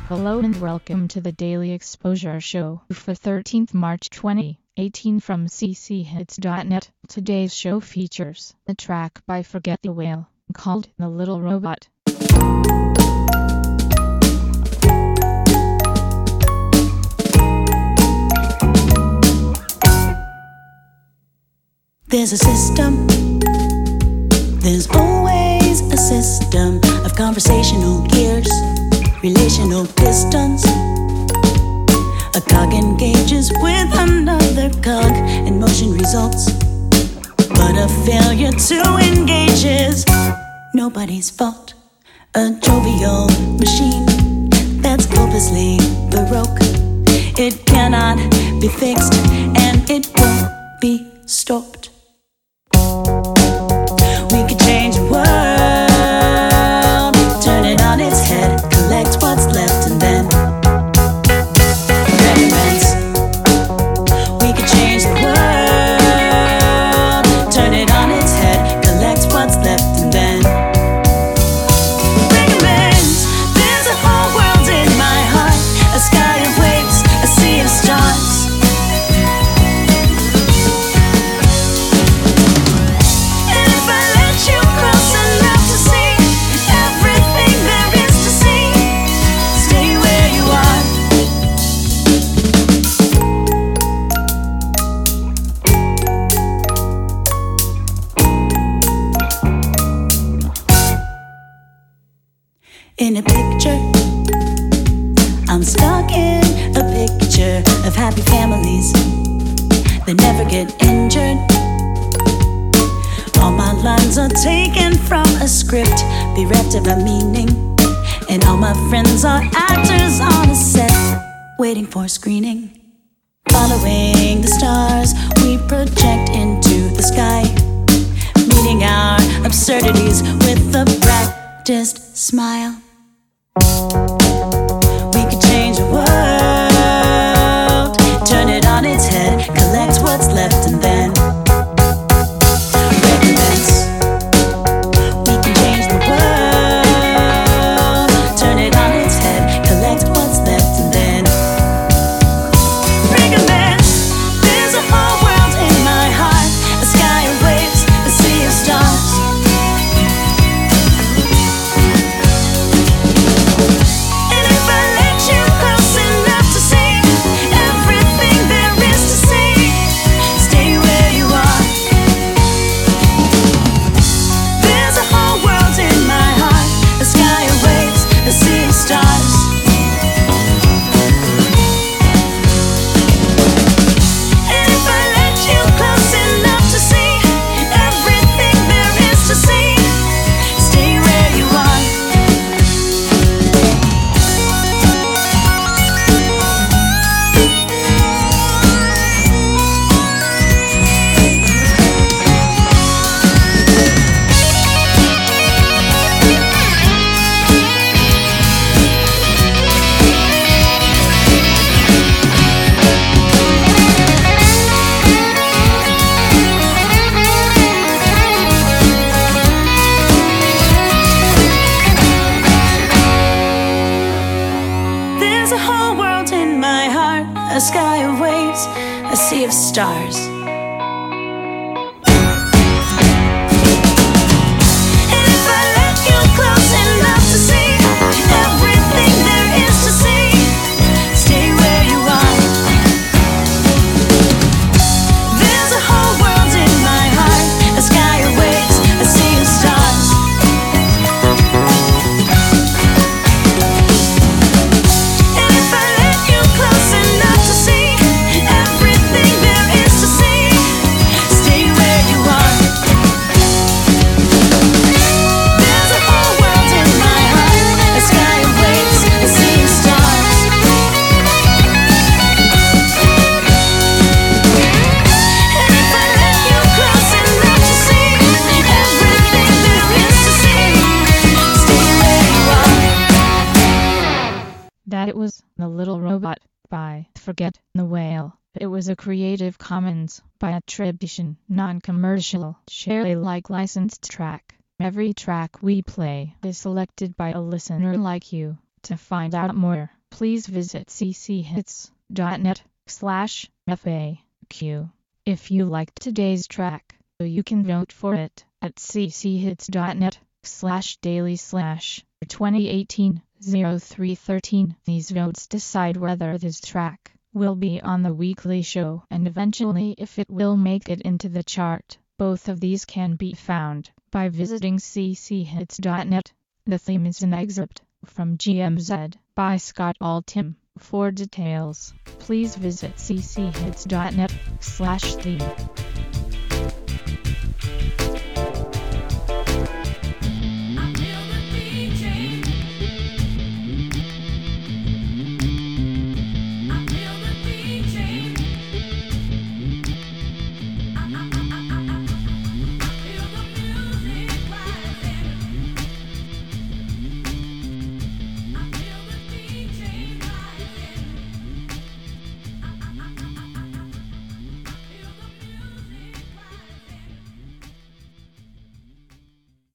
Hello and welcome to the Daily Exposure Show for 13th March 2018 from cchits.net. Today's show features a track by Forget the Whale called The Little Robot. There's a system, there's always a system of conversational gears, relational distance. A cog engages with another cog and motion results, but a failure to engage is nobody's fault. A jovial machine that's hopelessly baroque. It cannot be fixed and it won't be stopped. We could change the world, turn it on its head, collect what's left and then recommence. We could change the world, turn it on its head, collect what's left and then recommence. There's a whole world in my heart, a sky of waves, a sea of stars. In a picture, I'm stuck in a picture of happy families that never get injured. All my lines are taken from a script, bereft of a meaning, and all my friends are actors on a set, waiting for screening. Following the stars, we project into the sky, meeting our absurdities with a practiced smile. We could change the world, turn it on its head, collect what's left and then recommence. We can change the world, turn it on its head, collect what's left and then recommence. There's a whole world in my heart, a sky of waves, a sea of stars. There's a whole world in my heart, a sky of waves, a sea of stars. And if I let you close enough to see everything there is to see, stay where you are. There's a whole world in my heart, a sky of waves, a sea of stars. It was The Little Robot by Forget the Whale. It was a Creative Commons by attribution, non-commercial, share Alike licensed track. Every track we play is selected by a listener like you. To find out more, please visit cchits.net/FAQ. If you liked today's track, you can vote for it at cchits.net/daily/2018-0313. These votes decide whether this track will be on the weekly show and eventually if it will make it into the chart. Both of these can be found by visiting cchits.net. The theme is an excerpt from GMZ by Scott Altham. For details, please visit cchits.net/theme.